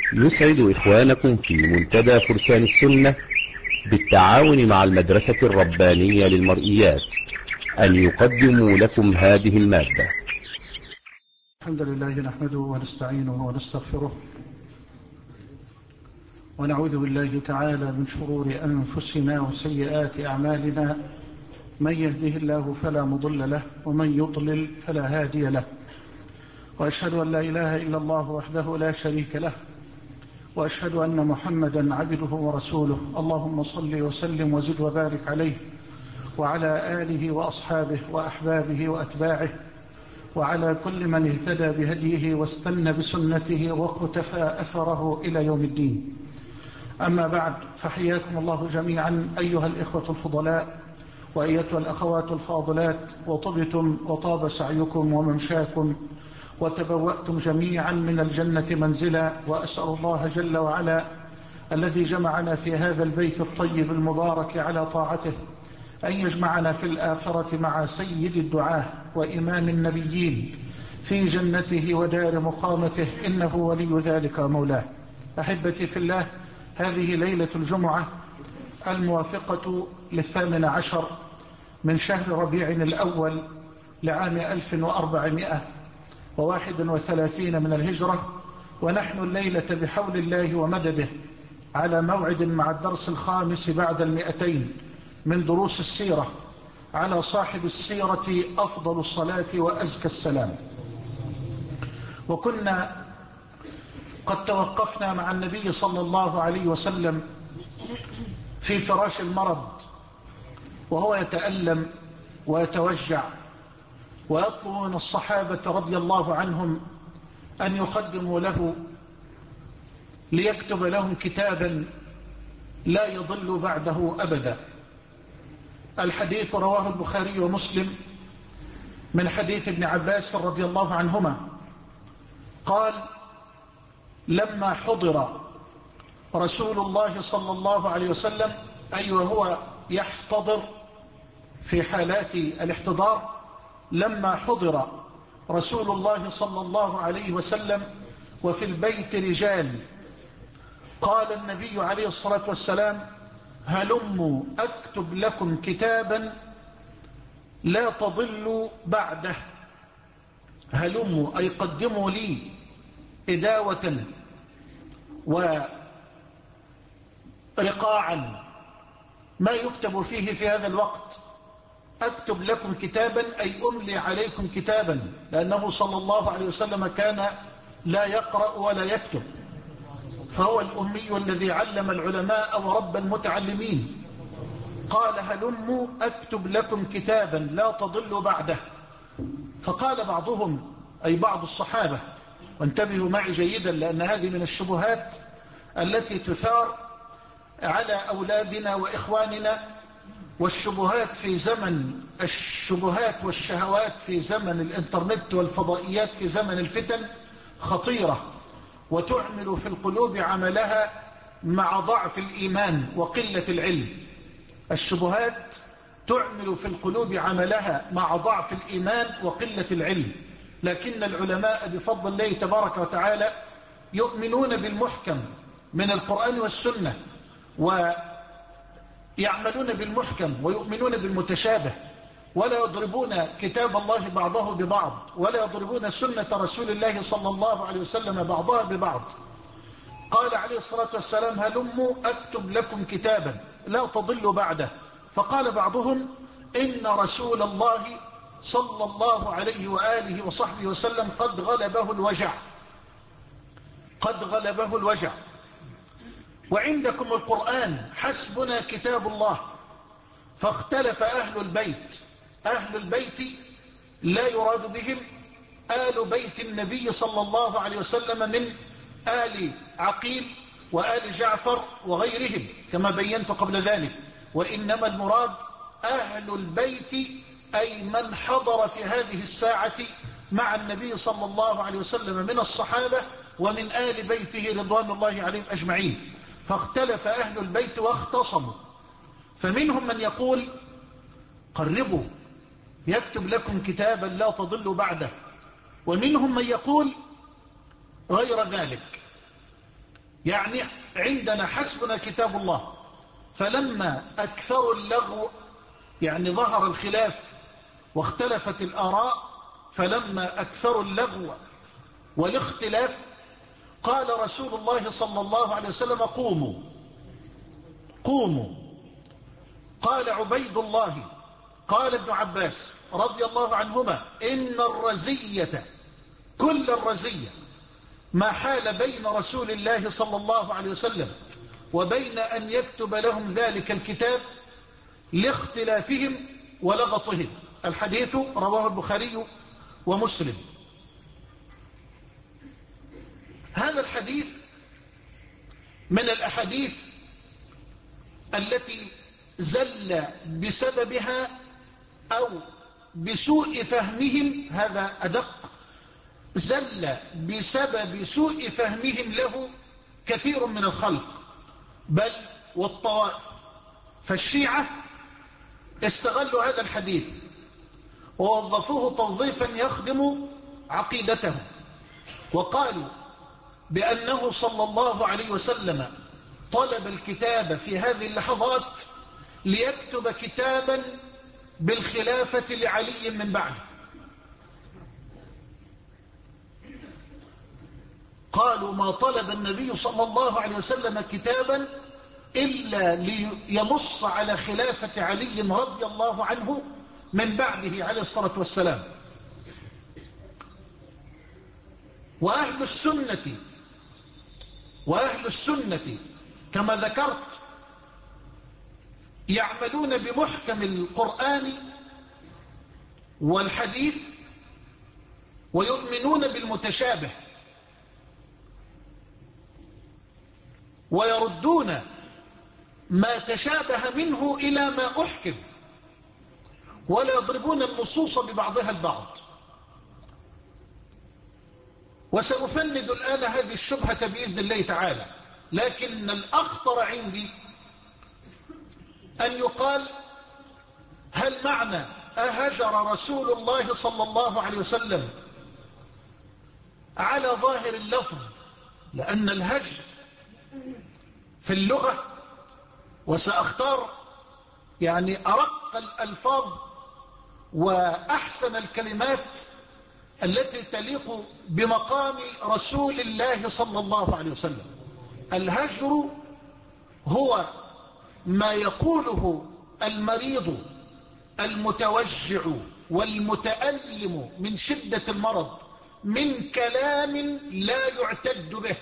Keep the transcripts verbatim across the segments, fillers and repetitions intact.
يسعد إخوانكم في منتدى فرسان السنة بالتعاون مع المدرسة الربانية للمرئيات أن يقدموا لكم هذه المادة. الحمد لله نحمده ونستعينه ونستغفره ونعوذ بالله تعالى من شرور أنفسنا وسيئات أعمالنا. من يهده الله فلا مضل له ومن يضلل فلا هادي له، وأشهد أن لا إله إلا الله وحده لا شريك له، وأشهد أن محمدا عبده ورسوله. اللهم صل وسلم وزد وبارك عليه وعلى آله وأصحابه وأحبابه وأتباعه وعلى كل من اهتدى بهديه واستنى بسنته واقتفى أثره إلى يوم الدين. أما بعد، فحياكم الله جميعا أيها الإخوة الفضلاء وأيتها الأخوات الفاضلات، وطبتم وطاب سعيكم وممشاكم وتبوأتم جميعا من الجنة منزلا. وأسأل الله جل وعلا الذي جمعنا في هذا البيت الطيب المبارك على طاعته أن يجمعنا في الآخرة مع سيد الدعاة وإمام النبيين في جنته ودار مقامته، إنه ولي ذلك مولاه. أحبتي في الله، هذه ليلة الجمعة الموافقة للثامن عشر من شهر ربيع الأول لعام ألف وأربعمائة وواحد وثلاثين من الهجرة، ونحن الليلة بحول الله ومدده على موعد مع الدرس الخامس بعد المئتين من دروس السيرة على صاحب السيرة أفضل الصلاة وأزكى السلام. وكنا قد توقفنا مع النبي صلى الله عليه وسلم في فراش المرض وهو يتألم ويتوجع، ويطلب من الصحابة رضي الله عنهم أن يقدموا له ليكتب لهم كتابا لا يضل بعده أبدا. الحديث رواه البخاري ومسلم من حديث ابن عباس رضي الله عنهما قال: لما حضر رسول الله صلى الله عليه وسلم، أي وهو يحتضر في حالات الاحتضار، لما حضر رسول الله صلى الله عليه وسلم وفي البيت رجال، قال النبي عليه الصلاة والسلام: هلموا أكتب لكم كتابا لا تضلوا بعده. هلموا أي قدموا لي إداوة ورقاعا ما يكتب فيه في هذا الوقت. أكتب لكم كتابا أي أملي عليكم كتابا، لأنه صلى الله عليه وسلم كان لا يقرأ ولا يكتب، فهو الأمي الذي علم العلماء ورب المتعلمين. قال: هلموا أكتب لكم كتابا لا تضلوا بعده. فقال بعضهم، أي بعض الصحابة، وانتبهوا معي جيدا لأن هذه من الشبهات التي تثار على أولادنا وإخواننا، والشبهات في زمن الشبهات والشهوات في زمن الإنترنت والفضائيات في زمن الفتن خطيرة، وتعمل في القلوب عملها مع ضعف الإيمان وقلة العلم. الشبهات تعمل في القلوب عملها مع ضعف الإيمان وقلة العلم، لكن العلماء بفضل الله تبارك وتعالى يؤمنون بالمحكم من القرآن والسنة، ويعملون بالمحكم ويؤمنون بالمتشابه، ولا يضربون كتاب الله بعضه ببعض، ولا يضربون سنة رسول الله صلى الله عليه وسلم بعضها ببعض. قال عليه الصلاة والسلام: هلموا أكتب لكم كتابا لا تضلوا بعده. فقال بعضهم: إن رسول الله صلى الله عليه وآله وصحبه وسلم قد غلبه الوجع، قد غلبه الوجع، وعندكم القرآن، حسبنا كتاب الله. فاختلف أهل البيت. أهل البيت لا يراد بهم آل بيت النبي صلى الله عليه وسلم من آل عقيل وآل جعفر وغيرهم كما بينت قبل ذلك، وإنما المراد أهل البيت أي من حضر في هذه الساعة مع النبي صلى الله عليه وسلم من الصحابة ومن آل بيته رضوان الله عليهم أجمعين. فاختلف أهل البيت واختصموا، فمنهم من يقول: قربوا يكتب لكم كتابا لا تضلوا بعده، ومنهم من يقول غير ذلك. يعني عندنا حسبنا كتاب الله. فلما أكثروا اللغو يعني ظهر الخلاف واختلفت الآراء، فلما أكثروا اللغو والاختلاف قال رسول الله صلى الله عليه وسلم قوموا قوموا. قال عبيد الله قال ابن عباس رضي الله عنهما إن الرزية كل الرزية ما حال بين رسول الله صلى الله عليه وسلم وبين أن يكتب لهم ذلك الكتاب لاختلافهم ولغطهم. الحديث رواه البخاري ومسلم. هذا الحديث من الأحاديث التي زل بسببها أو بسوء فهمهم، هذا أدق، زل بسبب سوء فهمهم له كثير من الخلق بل والطوائف. فالشيعة استغلوا هذا الحديث ووظفوه توظيفا يخدم عقيدتهم، وقالوا بأنه صلى الله عليه وسلم طلب الكتاب في هذه اللحظات ليكتب كتابا بالخلافة لعلي من بعده. قالوا ما طلب النبي صلى الله عليه وسلم كتابا إلا لينص على خلافة علي رضي الله عنه من بعده عليه الصلاة والسلام. وأهل السنة وأهل السنة كما ذكرت يعملون بمحكم القرآن والحديث ويؤمنون بالمتشابه، ويردون ما تشابه منه إلى ما أحكم، ولا يضربون النصوص ببعضها البعض. وسأفند الآن هذه الشبهة بإذن الله تعالى، لكن الأخطر عندي أن يقال هل معنى أهجر رسول الله صلى الله عليه وسلم على ظاهر اللفظ، لأن الهجر في اللغة، وسأختار يعني أرق الألفاظ وأحسن الكلمات التي تليق بمقام رسول الله صلى الله عليه وسلم. الهجر هو ما يقوله المريض المتوجع والمتألم من شدة المرض من كلام لا يعتد به.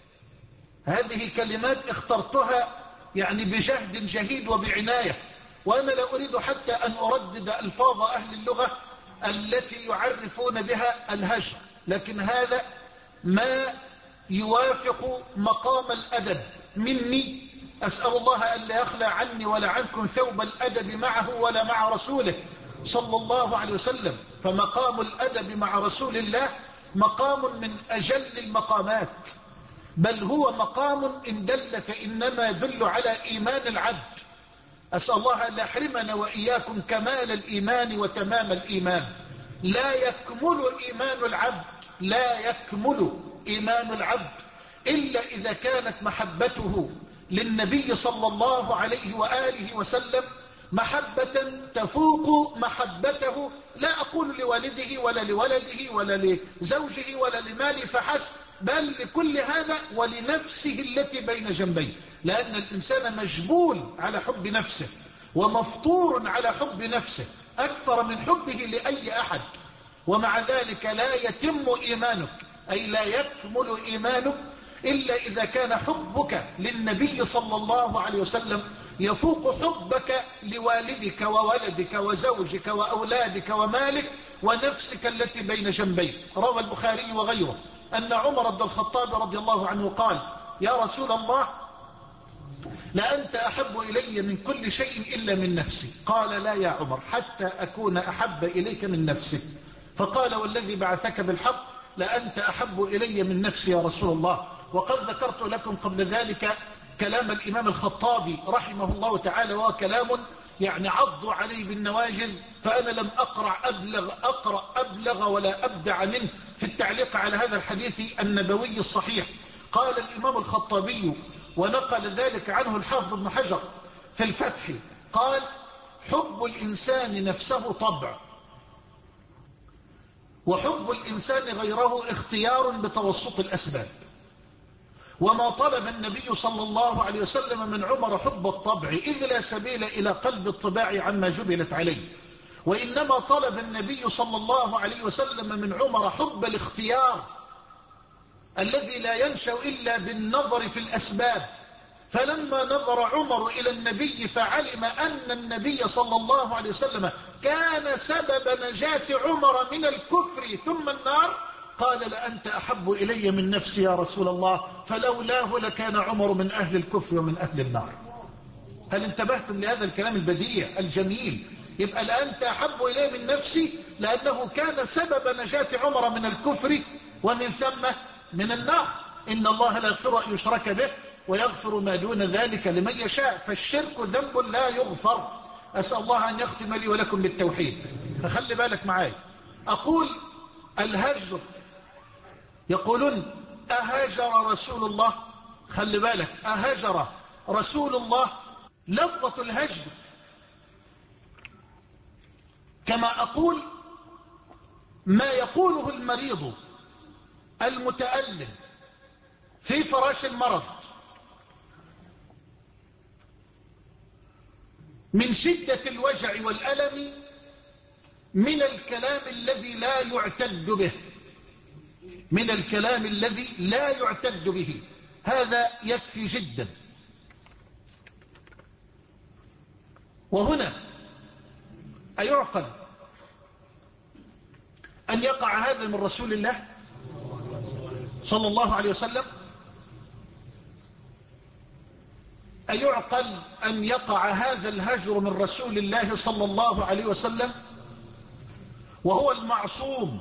هذه كلمات اخترتها يعني بجهد جهيد وبعناية، وأنا لا أريد حتى أن أردد ألفاظ أهل اللغة التي يعرفون بها الهجر، لكن هذا ما يوافق مقام الأدب مني. أسأل الله أن لا يخلى عني ولا عنكم ثوب الأدب معه ولا مع رسوله صلى الله عليه وسلم. فمقام الأدب مع رسول الله مقام من أجل المقامات، بل هو مقام إن دل فإنما يدل على إيمان العبد. أسأل الله أن لا يحرمنا وإياكم كمال الإيمان وتمام الإيمان. لا يكمل إيمان العبد لا يكمل إيمان العبد إلا إذا كانت محبته للنبي صلى الله عليه وآله وسلم محبة تفوق محبته، لا أقول لوالده ولا لولده ولا لزوجه ولا لماله فحسب، بل لكل هذا ولنفسه التي بين جنبيه، لأن الإنسان مجبول على حب نفسه ومفطور على حب نفسه أكثر من حبه لأي أحد. ومع ذلك لا يتم إيمانك أي لا يكمل إيمانك إلا إذا كان حبك للنبي صلى الله عليه وسلم يفوق حبك لوالدك وولدك وزوجك وأولادك ومالك ونفسك التي بين جنبيك. روى البخاري وغيره أن عمر بن الخطاب رضي الله عنه قال يا رسول الله لأنت أحب إلي من كل شيء إلا من نفسي. قال لا يا عمر حتى أكون أحب إليك من نفسك. فقال والذي بعثك بالحق لأنت أحب إلي من نفسي يا رسول الله. وقد ذكرت لكم قبل ذلك كلام الإمام الخطابي رحمه الله تعالى، وهو كلام يعني عضوا عليه بالنواجذ، فأنا لم أقرأ أبلغ, أقرأ أبلغ ولا أبدع منه في التعليق على هذا الحديث النبوي الصحيح. قال الإمام الخطابي ونقل ذلك عنه الحافظ ابن حجر في الفتح، قال: حب الإنسان نفسه طبع، وحب الإنسان غيره اختيار بتوسط الأسباب. وما طلب النبي صلى الله عليه وسلم من عمر حب الطبع، إذ لا سبيل إلى قلب الطباع عما جبلت عليه، وإنما طلب النبي صلى الله عليه وسلم من عمر حب الاختيار الذي لا ينشأ إلا بالنظر في الأسباب. فلما نظر عمر إلى النبي فعلم أن النبي صلى الله عليه وسلم كان سبب نجاة عمر من الكفر ثم النار، قال: لأنت أحب إلي من نفسي يا رسول الله، فلولاه لكان عمر من أهل الكفر ومن أهل النار. هل انتبهتم لهذا الكلام البديع الجميل؟ يبقى لأنت أحب إلي من نفسي لأنه كان سبب نجاة عمر من الكفر ومن ثم من النار. إن الله لا يغفر أن يشرك به ويغفر ما دون ذلك لمن يشاء، فالشرك ذنب لا يغفر. أسأل الله أن يختم لي ولكم بالتوحيد. فخلي بالك معاي. أقول الهجر، يقولون أهجر رسول الله. خلي بالك، أهجر رسول الله. لفظة الهجر كما أقول ما يقوله المريض المتألم في فراش المرض من شدة الوجع والألم من الكلام الذي لا يعتد به، من الكلام الذي لا يعتد به، هذا يكفي جدا. وهنا أيعقل أن يقع هذا من رسول الله صلى الله عليه وسلم؟ أيعقل أن يقع هذا الهجر من رسول الله صلى الله عليه وسلم وهو المعصوم؟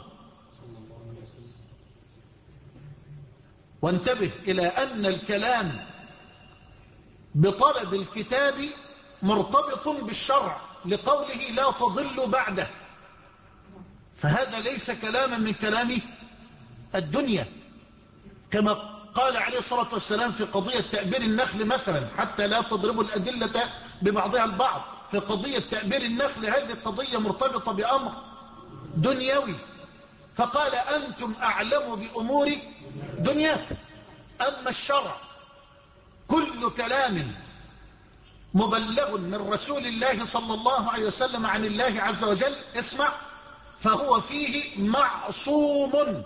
وانتبه إلى أن الكلام بطلب الكتاب مرتبط بالشرع لقوله لا تضل بعده، فهذا ليس كلاما من كلام الدنيا، كما قال عليه الصلاة والسلام في قضية تأبير النخل مثلا، حتى لا تضربوا الأدلة ببعضها البعض. في قضية تأبير النخل هذه القضية مرتبطة بأمر دنيوي، فقال: أنتم أعلم بأمور دنياكم. أما الشرع كل كلام مبلغ من رسول الله صلى الله عليه وسلم عن الله عز وجل، اسمع، فهو فيه معصوم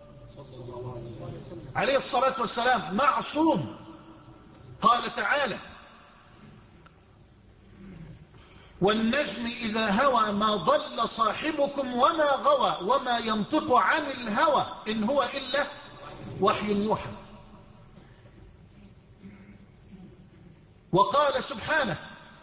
عليه الصلاة والسلام، معصوم. قال تعالى: والنجم إذا هوى ما ضل صاحبكم وما غوى وما ينطق عن الهوى إن هو إلا وحي يوحى. وقال سبحانه: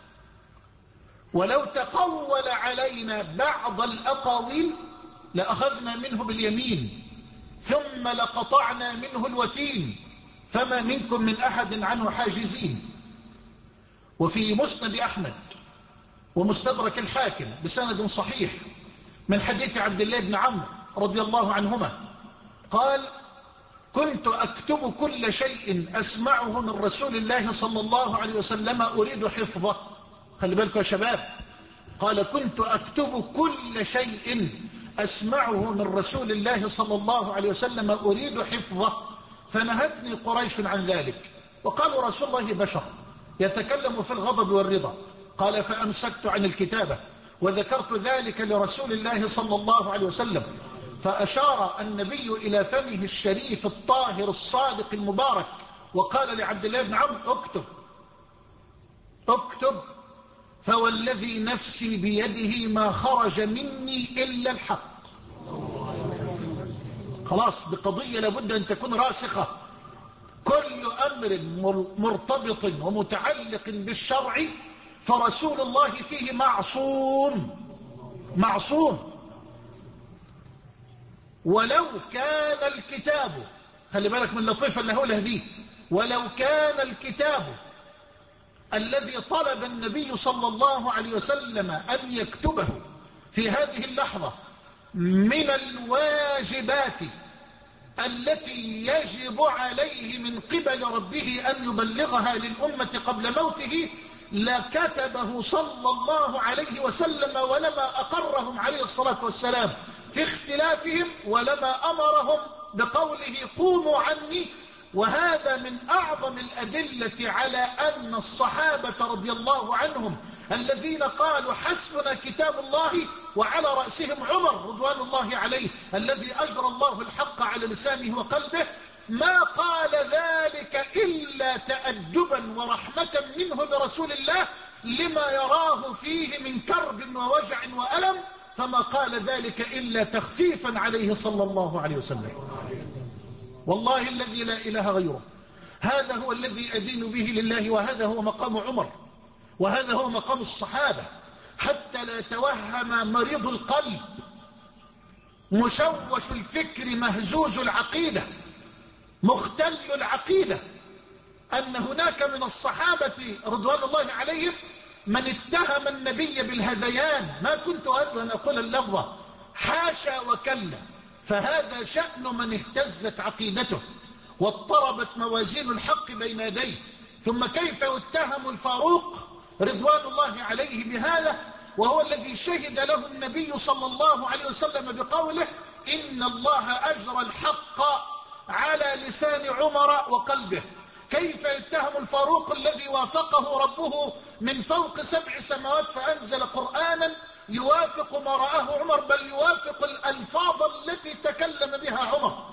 ولو تقول علينا بعض الأقاويل لأخذنا منه باليمين ثم لقطعنا منه الوتين فما منكم من أحد عنه حاجزين. وفي مسند أحمد ومستدرك الحاكم بسند صحيح من حديث عبد الله بن عمرو رضي الله عنهما قال: كنت أكتب كل شيء أسمعه من رسول الله صلى الله عليه وسلم أريد حفظه. خلي بالكم يا شباب، قال: كنت أكتب كل شيء أسمعه من رسول الله صلى الله عليه وسلم أريد حفظه فنهتني قريش عن ذلك، وقالوا: رسول الله بشر يتكلم في الغضب والرضا. قال: فأمسكت عن الكتابة وذكرت ذلك لرسول الله صلى الله عليه وسلم، فأشار النبي إلى فمه الشريف الطاهر الصادق المبارك وقال لعبد الله بن عمرو: اكتب اكتب، فوالذي نفسي بيده ما خرج مني إلا الحق. خلاص، بقضية لابد أن تكون راسخة. كل أمر مرتبط ومتعلق بالشرع فرسول الله فيه معصوم معصوم. ولو كان الكتاب، خلي بالك من اللطيفة اللي هقولها دي، ولو كان الكتاب الذي طلب النبي صلى الله عليه وسلم أن يكتبه في هذه اللحظة من الواجبات التي يجب عليه من قبل ربه أن يبلغها للأمة قبل موته لكتبه صلى الله عليه وسلم، ولما أقرهم عليه الصلاة والسلام في اختلافهم، ولما أمرهم بقوله قوموا عني. وهذا من أعظم الأدلة على أن الصحابة رضي الله عنهم الذين قالوا حسبنا كتاب الله، وعلى رأسهم عمر رضوان الله عليه الذي أجرى الله الحق على لسانه وقلبه، ما قال ذلك إلا تأدبا ورحمة منه برسول الله لما يراه فيه من كرب ووجع وألم، فما قال ذلك إلا تخفيفا عليه صلى الله عليه وسلم. والله الذي لا إله غيره، هذا هو الذي أدين به لله، وهذا هو مقام عمر، وهذا هو مقام الصحابة، حتى لا يتوهم مريض القلب مشوش الفكر مهزوز العقيدة مختل العقيدة أن هناك من الصحابة رضوان الله عليهم من اتهم النبي بالهذيان. ما كنت أود أن أقول اللفظة، حاشا وكلا، فهذا شأن من اهتزت عقيدته واضطربت موازين الحق بين يديه. ثم كيف يتهم الفاروق رضوان الله عليه بهذا، وهو الذي شهد له النبي صلى الله عليه وسلم بقوله إن الله أجرى الحق على لسان عمر وقلبه؟ كيف يتهم الفاروق الذي وافقه ربه من فوق سبع سماوات فأنزل قرآنا يوافق ما رآه عمر، بل يوافق الألفاظ التي تكلم بها عمر؟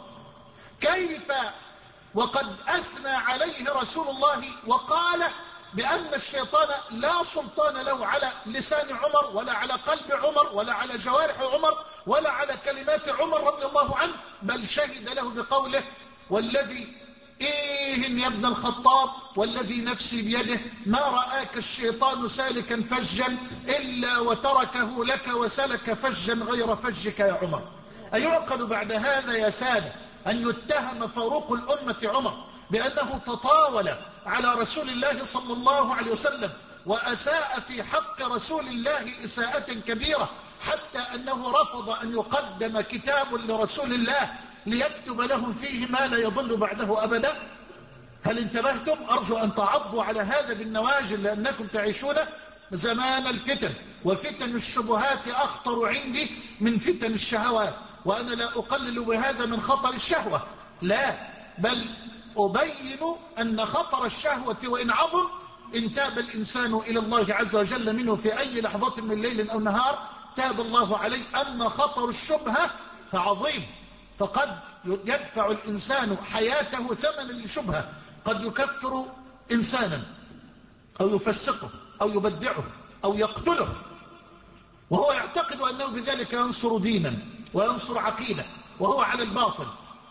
كيف وقد أثنى عليه رسول الله وقال بأن الشيطان لا سلطان له على لسان عمر ولا على قلب عمر ولا على جوارح عمر ولا على كلمات عمر رضي الله عنه، بل شهد له بقوله والذي إيه يا ابن الخطاب والذي نفسي بيده ما رآك الشيطان سالكا فجا إلا وتركه لك وسلك فجا غير فجك يا عمر. أيعقل بعد هذا يا سادة أن يتهم فاروق الأمة عمر بأنه تطاول على رسول الله صلى الله عليه وسلم وأساء في حق رسول الله إساءة كبيرة، حتى أنه رفض أن يقدم كتاب لرسول الله ليكتب لهم فيه ما لا يضل بعده أبدا؟ هل انتبهتم؟ أرجو أن تعضوا على هذا بالنواجل، لأنكم تعيشون زمان الفتن، وفتن الشبهات أخطر عندي من فتن الشهوات. وأنا لا أقلل بهذا من خطر الشهوة، لا، بل أبين أن خطر الشهوة وإن عظم إن تاب الإنسان إلى الله عز وجل منه في أي لحظة من ليل أو نهار تاب الله عليه. أما خطر الشبهة فعظيم، فقد يدفع الإنسان حياته ثمنا لشبهة، قد يكفر إنسانا أو يفسقه أو يبدعه أو يقتله وهو يعتقد أنه بذلك ينصر دينا وينصر عقيدة وهو على الباطل.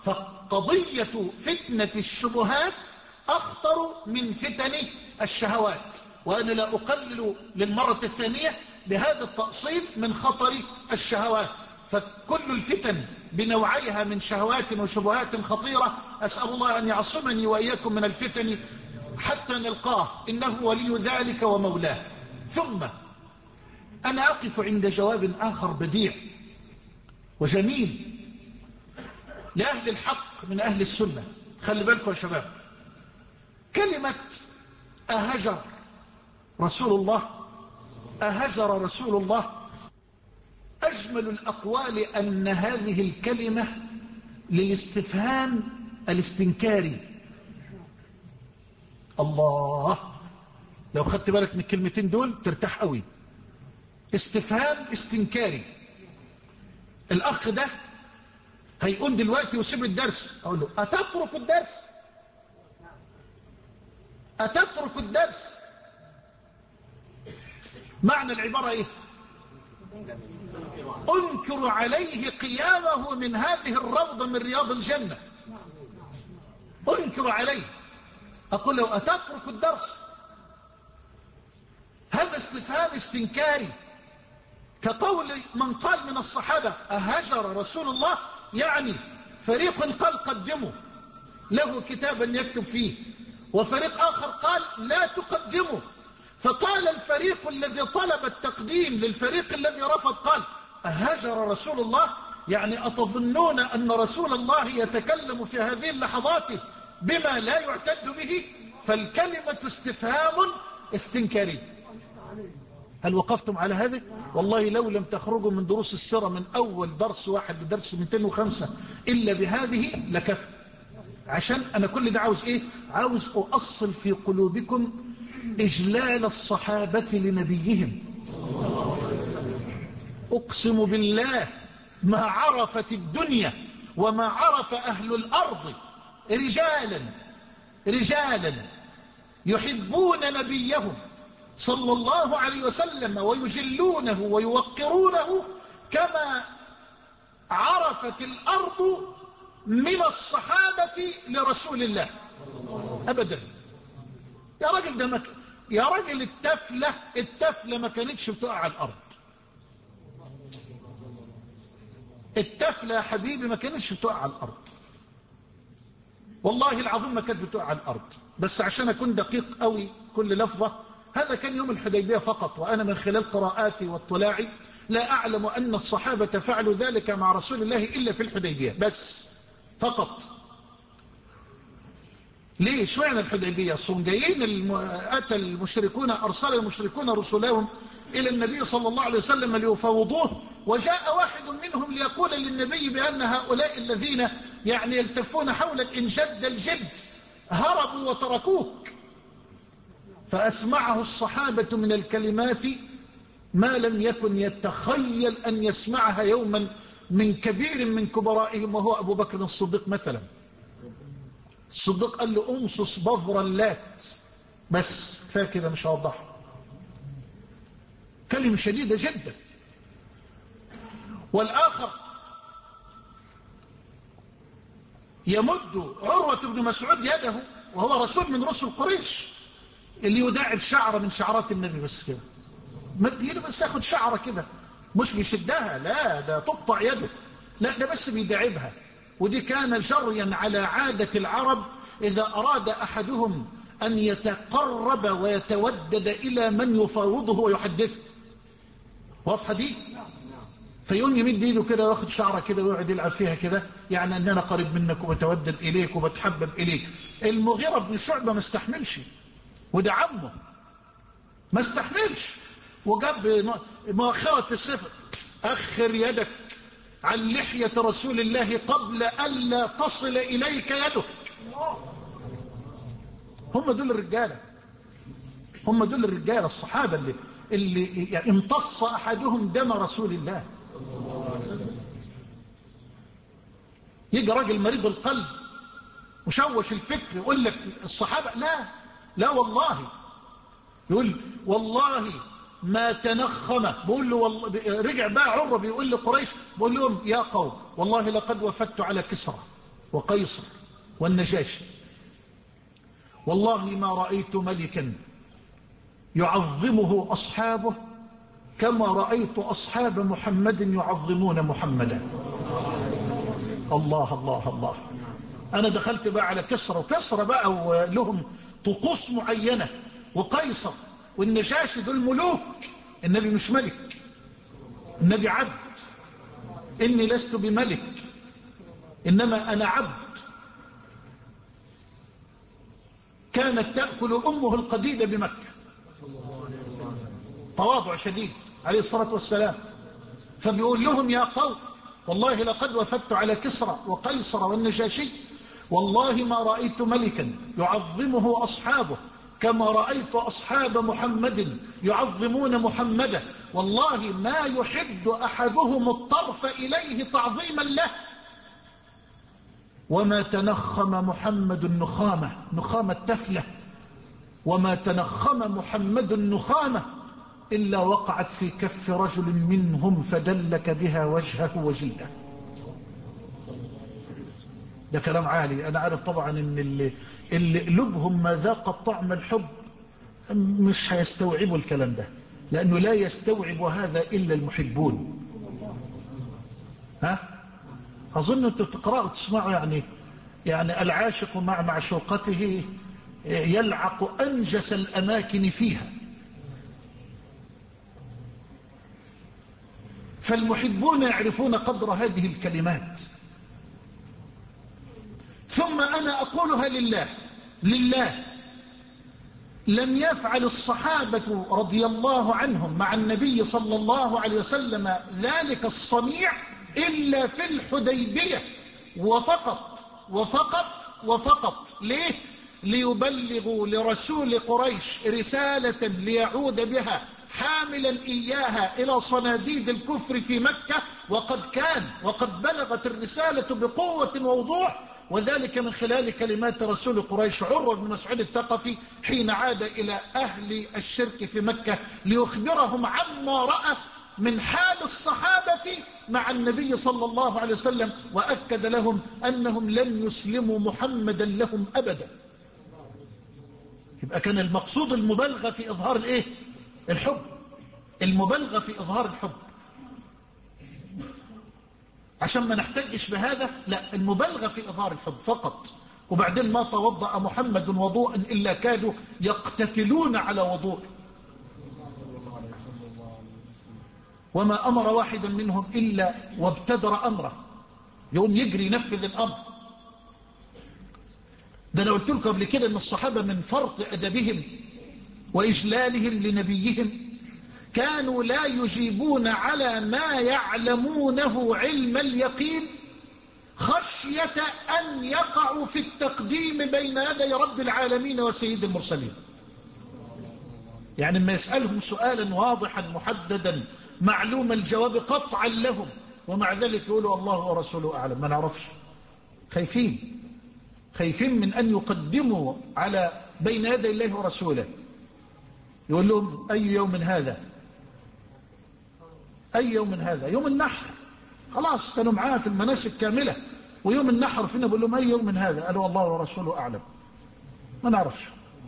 فقضية فتنة الشبهات أخطر من فتن الشهوات، وأنا لا أقلل للمرة الثانية بهذا التأصيل من خطر الشهوات، فكل الفتن بنوعيها من شهوات وشبهات خطيرة. أسأل الله أن يعصمني وإياكم من الفتن حتى نلقاه، إنه ولي ذلك ومولاه. ثم أنا أقف عند جواب آخر بديع وجميل لأهل الحق من أهل السنة. خلي بالكم يا شباب، كلمة أهجر رسول الله، أهجر رسول الله، أجمل الأقوال أن هذه الكلمة للاستفهام الاستنكاري. الله، لو خدت بالك من الكلمتين دول ترتاح قوي. استفهام استنكاري. الأخ ده هيقول دلوقتي وسيب الدرس، أقول له أتترك الدرس؟ أتترك الدرس؟ معنى العبارة إيه؟ أنكر عليه قيامه من هذه الروضة من رياض الجنة، أنكر عليه، أقول له أتترك الدرس؟ هذا استفهام استنكاري، كقول من قال من الصحابة أهجر رسول الله، يعني فريق قال قدموا له كتابا يكتب فيه، وفريق آخر قال لا تقدموا. فقال الفريق الذي طلب التقديم للفريق الذي رفض، قال أهجر رسول الله؟ يعني أتظنون أن رسول الله يتكلم في هذه اللحظات بما لا يعتد به؟ فالكلمة استفهام استنكاري. هل وقفتم على هذا؟ والله لو لم تخرجوا من دروس السيرة من أول درس واحد لدرس مئتين وخمسة إلا بهذه لكفى. عشان أنا كل ده عاوز إيه؟ عاوز أؤصل في قلوبكم إجلال الصحابة لنبيهم. أقسم بالله ما عرفت الدنيا وما عرف أهل الأرض رجالا رجالا يحبون نبيهم صلى الله عليه وسلم ويجلونه ويوقرونه كما عرفت الأرض من الصحابة لرسول الله أبدا. يا راجل ده مك... يا راجل التفلة التفلة ما كانتش بتقع على الأرض. التفلة يا حبيبي ما كانتش بتقع على الأرض، والله العظيم ما كانت بتقع على الأرض. بس عشان أكون دقيق قوي كل لفظة، هذا كان يوم الحديبية فقط، وأنا من خلال قراءاتي واطلاعي لا أعلم أن الصحابة فعلوا ذلك مع رسول الله إلا في الحديبية بس فقط. ليه اشمعنى الحديبية؟ صم جايين الم... أتى المشركون أرسل المشركون رسلهم إلى النبي صلى الله عليه وسلم ليفاوضوه، وجاء واحد منهم ليقول للنبي بأن هؤلاء الذين يعني يلتفون حولك إن جد الجد هربوا وتركوك. فأسمعه الصحابة من الكلمات ما لم يكن يتخيل أن يسمعها يوما من كبير من كبرائهم، وهو أبو بكر الصديق مثلا. الصديق قال له أمصص بذر اللات، بس فاكده مش هوضحها. كلمة شديدة جدا. والآخر يمد عروة بن مسعود يده وهو رسول من رسل قريش اللي يداعب شعرة من شعرات النبي، بس كده مد يده بس ياخد شعرة كده، مش بيشدها، لا ده تقطع يده، لا ده بس بيداعبها. ودي كان جريا على عادة العرب إذا أراد أحدهم أن يتقرب ويتودد إلى من يفاوضه ويحدثه. واضحة دي؟ فيقوم يمد ايده كده واخد شعره كده ويقعد يلعب فيها كده، يعني ان انا قريب منك وبتودد اليك وبتحبب اليك. المغيرة بن شعبة ما استحملش، وده عمه ما استحملش، وجاب مؤخرة السفر، اخر يدك عن لحية رسول الله قبل الا تصل اليك يدك. هم دول الرجالة، هم دول الرجالة الصحابة اللي اللي امتص احدهم دم رسول الله. يجي راجل مريض القلب مشوش الفكر يقول لك الصحابة، لا لا والله، يقول والله ما تنخم. بقول له والله، رجع بقى عروة بيقول لقريش، بقول لهم يا قوم والله لقد وفدت على كسرى وقيصر والنجاشي، والله ما رأيت ملكا يعظمه أصحابه كما رأيت أصحاب محمد يعظمون محمدا. الله الله الله. أنا دخلت بقى على كسرى، وكسرى بقى ولهم طقوس معينة، وقيصر والنجاشي دول ملوك. النبي مش ملك، النبي عبد. إني لست بملك إنما أنا عبد. كانت تأكل أمه القديدة بمكة، تواضع شديد عليه الصلاة والسلام. فبيقول لهم يا قوم والله لقد وفدت على كسرى وقيصر والنجاشي، والله ما رأيت ملكا يعظمه أصحابه كما رأيت أصحاب محمد يعظمون محمدا، والله ما يحد أحدهم الطرف إليه تعظيما له. وما تنخم محمد النخامة، نخامة تفلة، وما تنخم محمد النخامة إلا وقعت في كف رجل منهم فدلك بها وجهه وجلده. ده كلام عالي. أنا عارف طبعا إن اللي, اللي قلوبهم ما ذاق طعم الحب مش هيستوعبوا الكلام ده، لأنه لا يستوعب هذا إلا المحبون. ها أظن أنتم تقرأوا تسمعوا يعني يعني العاشق مع معشوقته يلعق أنجس الأماكن فيها. فالمحبون يعرفون قدر هذه الكلمات. ثم أنا أقولها لله لله لم يفعل الصحابة رضي الله عنهم مع النبي صلى الله عليه وسلم ذلك الصنيع إلا في الحديبية وفقط وفقط وفقط. ليه؟ ليبلغوا لرسول قريش رسالة ليعود بها حاملا إياها إلى صناديد الكفر في مكة، وقد كان وقد بلغت الرسالة بقوة ووضوح، وذلك من خلال كلمات رسول قريش عروة بن مسعود الثقفي حين عاد إلى أهل الشرك في مكة ليخبرهم عما رأى من حال الصحابة مع النبي صلى الله عليه وسلم، وأكد لهم أنهم لن يسلموا محمدا لهم أبدا. يبقى كان المقصود المبالغة في إظهار الإيه؟ الحب، المبالغة في إظهار الحب، عشان ما نحتجش بهذا، لا، المبالغة في إظهار الحب فقط. وبعدين ما توضأ محمد وضوءا إلا كادوا يقتتلون على وضوء، وما أمر واحدا منهم إلا وابتدر أمره، يقوم يجري ينفذ الأمر. ده أنا قلت لكم قبل كده أن الصحابة من فرط أدبهم وإجلالهم لنبيهم كانوا لا يجيبون على ما يعلمونه علم اليقين خشية أن يقعوا في التقديم بين يدي رب العالمين وسيد المرسلين. يعني ما يسألهم سؤالا واضحا محددا معلوم الجواب قطعا لهم، ومع ذلك يقولوا الله ورسوله أعلم، ما نعرفش. خايفين خايفين من أن يقدموا على بين يدي الله ورسوله. يقول لهم أي يوم هذا؟ أي يوم هذا؟ يوم النحر. خلاص كانوا معاه في المناسك كاملة، ويوم النحر فينا بقول لهم أي يوم هذا؟ قالوا الله ورسوله أعلم، ما نعرفش.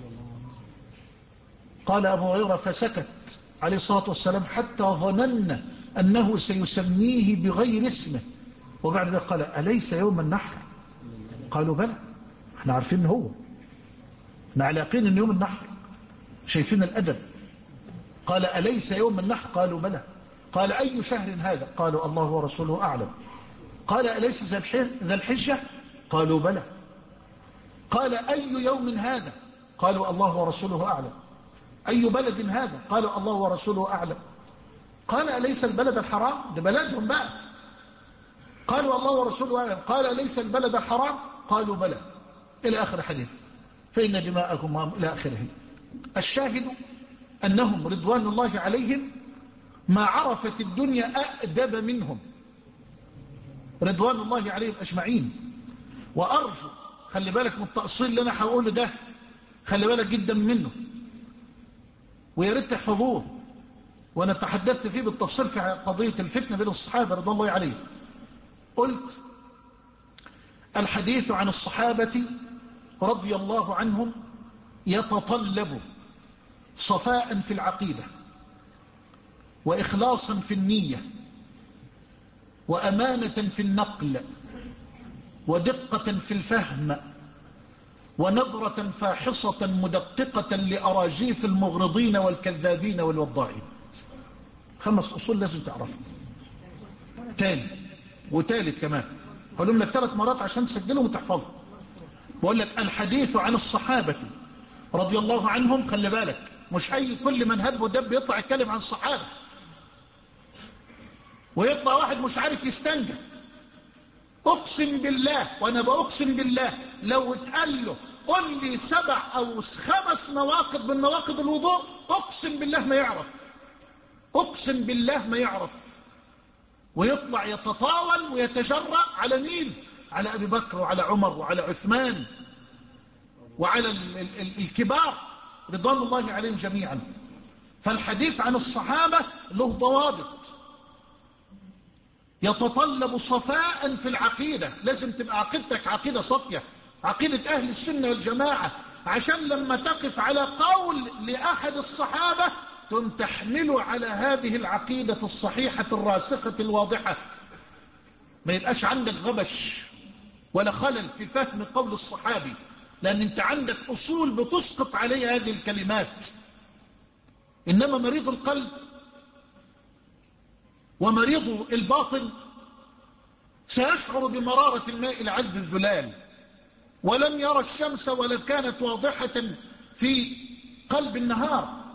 قال أبو هريرة فسكت عليه الصلاة والسلام حتى ظننا أنه سيسميه بغير اسمه، وبعد ذلك قال أليس يوم النحر؟ قالوا بلى، احنا عارفين هو، احنا على يقين ان يوم النحر، شايفين الأدب. قال أليس يوم النحر؟ قالوا بلى. قال أي شهر هذا؟ قالوا الله ورسوله أعلم. قال أليس ذا الحجة؟ قالوا بلى. قال أي يوم هذا؟ قالوا الله ورسوله أعلم. أي بلد هذا؟ قالوا الله ورسوله أعلم. قال أليس البلد الحرام؟ ده بلدهم بقى. قالوا الله ورسوله أعلم. قال أليس البلد الحرام؟ قالوا بلى، إلى آخر حديث، فإن دماءكم إلى آخره. الشاهد أنهم رضوان الله عليهم ما عرفت الدنيا أأدب منهم، رضوان الله عليهم أجمعين. وأرجو، خلي بالك من التأصيل اللي أنا هقوله ده، خلي بالك جدا منه، ويا ريت تحفظوه. وأنا تحدثت فيه بالتفصيل في قضية الفتنة بين الصحابة رضوان الله عليهم. قلت الحديث عن الصحابة رضي الله عنهم يتطلب صفاء في العقيدة، وإخلاصا في النية، وأمانة في النقل، ودقة في الفهم، ونظرة فاحصة مدققة لأراجيف المغرضين والكذابين والوضاعين. خمس أصول لازم تعرفها. تاني وتالت كمان، هقولهم لك ثلاث مرات عشان تسجلهم وتحفظهم. بقول لك الحديث عن الصحابة رضي الله عنهم، خلي بالك، مش أي كل من هب ودب يطلع يتكلم عن الصحابة، ويطلع واحد مش عارف يستنجى. أقسم بالله، وأنا بأقسم بالله، لو اتقال له قل لي سبع أو خمس نواقض من نواقض الوضوء، أقسم بالله ما يعرف، أقسم بالله ما يعرف، ويطلع يتطاول ويتجرأ على مين؟ على أبي بكر وعلى عمر وعلى عثمان وعلى ال ال ال الكبار رضوان الله عليهم جميعا. فالحديث عن الصحابة له ضوابط، يتطلب صفاء في العقيدة. لازم تبقى عقيدتك عقيدة صفية، عقيدة أهل السنة والجماعة، عشان لما تقف على قول لأحد الصحابة ثم تحمله على هذه العقيدة الصحيحة الراسخة الواضحة، ما يبقاش عندك غبش ولا خلل في فهم قول الصحابي، لأن انت عندك أصول بتسقط عليه هذه الكلمات. إنما مريض القلب ومريض الباطن سيشعر بمرارة الماء العذب الذلال، ولن يرى الشمس ولو كانت واضحة في قلب النهار.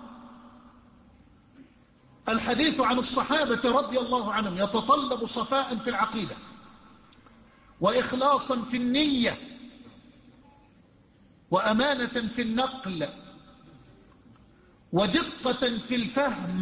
الحديث عن الصحابة رضي الله عنهم يتطلب صفاء في العقيدة، وإخلاصا في النية، وأمانة في النقل، ودقة في الفهم،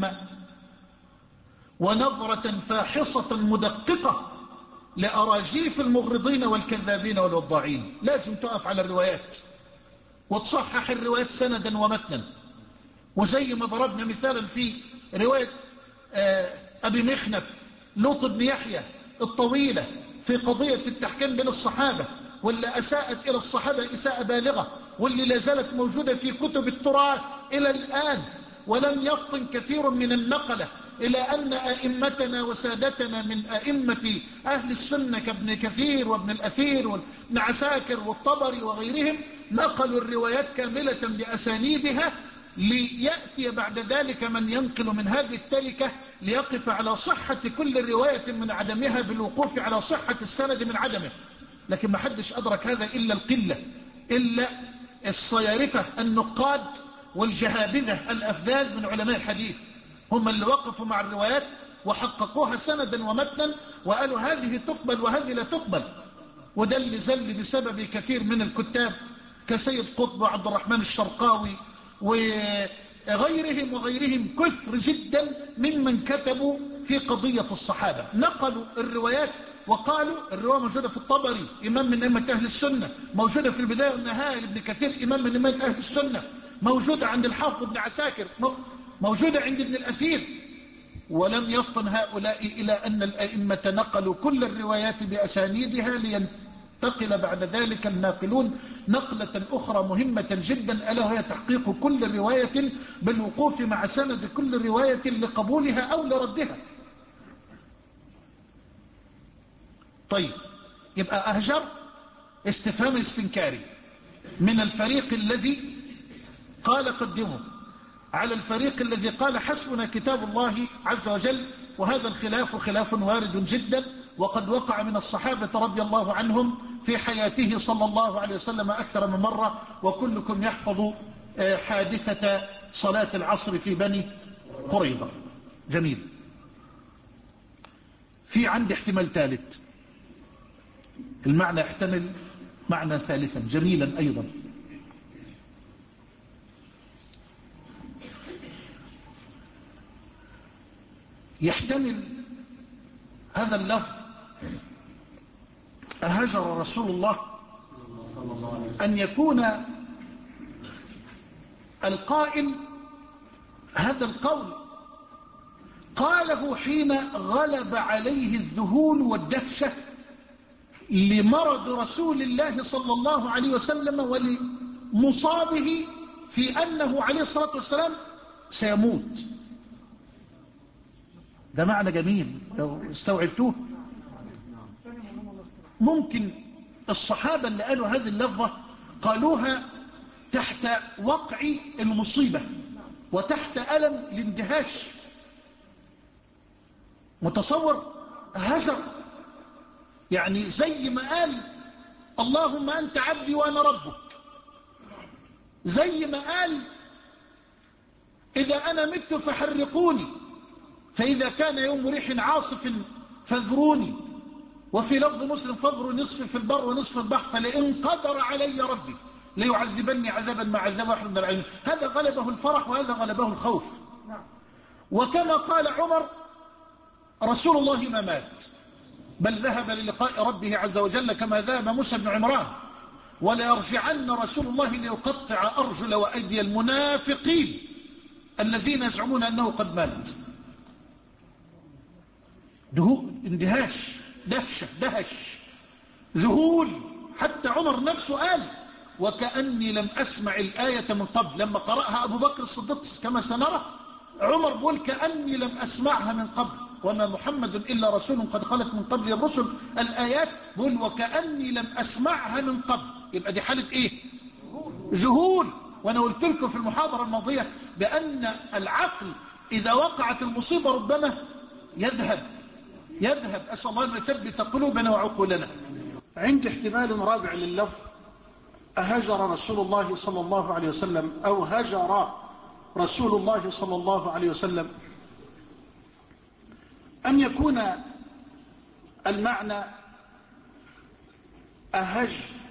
ونظرة فاحصة مدققة لأراجيف المغرضين والكذابين والوضاعين. لازم تقف على الروايات وتصحح الروايات سندا ومتنا. وزي ما ضربنا مثالا في رواية أبي مخنف لوط بن يحيى الطويلة في قضية التحكيم بين الصحابة، واللي أساءت إلى الصحابة إساءة بالغة، واللي لا زالت موجودة في كتب التراث إلى الآن، ولم يفطن كثير من النقلة إلى أن أئمتنا وسادتنا من أئمة أهل السنة كابن كثير وابن الأثير وابن عساكر والطبري وغيرهم نقلوا الروايات كاملة بأسانيدها، ليأتي بعد ذلك من ينقل من هذه التركة ليقف على صحة كل رواية من عدمها بالوقوف على صحة السند من عدمه. لكن ما حدش أدرك هذا إلا القلة، إلا الصيارفة النقاد والجهابذة الأفذاذ من علماء الحديث، هم اللي وقفوا مع الروايات وحققوها سندا ومتنا وقالوا هذه تقبل وهذه لا تقبل. وده اللي زل بسبب كثير من الكتاب كسيد قطب وعبد الرحمن الشرقاوي وغيرهم وغيرهم كثر جدا ممن كتبوا في قضية الصحابة، نقلوا الروايات وقالوا الرواية موجودة في الطبري إمام من أئمة أهل السنة، موجودة في البداية والنهاية لابن كثير إمام من أئمة أهل السنة، موجودة عند الحافظ ابن عساكر، موجودة عند ابن الأثير. ولم يفطن هؤلاء إلى أن الأئمة نقلوا كل الروايات بأسانيدها، لينتقل بعد ذلك الناقلون نقلة أخرى مهمة جدا، ألا وهي تحقيق كل رواية بالوقوف مع سند كل رواية لقبولها أو لردها. طيب، يبقى أهجر استفهام استنكاري من الفريق الذي قال قدمه على الفريق الذي قال حسبنا كتاب الله عز وجل. وهذا الخلاف خلاف وارد جدا، وقد وقع من الصحابة رضي الله عنهم في حياته صلى الله عليه وسلم أكثر من مرة، وكلكم يحفظ حادثة صلاة العصر في بني قريظة. جميل. في عندي احتمال ثالث، المعنى يحتمل معنى ثالثا جميلا أيضا. يحتمل هذا اللفظ أهجر رسول الله أن يكون القائل هذا القول قاله حين غلب عليه الذهول والدهشة لمرض رسول الله صلى الله عليه وسلم ولمصابه في أنه عليه الصلاة والسلام سيموت. ده معنى جميل لو استوعبتوه. ممكن الصحابة اللي قالوا هذه اللفظة قالوها تحت وقع المصيبة وتحت ألم الاندهاش. متصور هجر، يعني زي ما قال اللهم أنت عبدي وأنا ربك، زي ما قال إذا أنا مت فحرقوني، فإذا كان يوم ريح عاصف فاذروني، وفي لفظ مسلم فاذروا نصف في البر ونصف البحر، فلئن قدر علي ربي ليعذبني عذابا ما عذب أحد من العالمين. هذا غلبه الفرح وهذا غلبه الخوف. وكما قال عمر رسول الله ما مات بل ذهب للقاء ربه عز وجل كما ذهب موسى بن عمران، ولا يرجعن رسول الله ليقطع أرجل وأيدي المنافقين الذين يزعمون أنه قد مات. دهول، اندهاش، دهشة، دهش، ذهول. حتى عمر نفسه قال وكأني لم أسمع الآية من قبل. لما قرأها أبو بكر الصديق كما سنرى، عمر بيقول كأني لم أسمعها من قبل، وما محمد إلا رسول قد خلت من قبل الرسل. الآيات بيقول وكأني لم أسمعها من قبل. يبقى دي حالة إيه؟ ذهول. وأنا قلت لكم في المحاضرة الماضية بأن العقل إذا وقعت المصيبة ربما يذهب يذهب. أسأل الله أن يثبت قلوبنا وعقولنا. عندي احتمال رابع لللفظ: أهجر رسول الله صلى الله عليه وسلم، أو هجر رسول الله صلى الله عليه وسلم، أن يكون المعنى أهج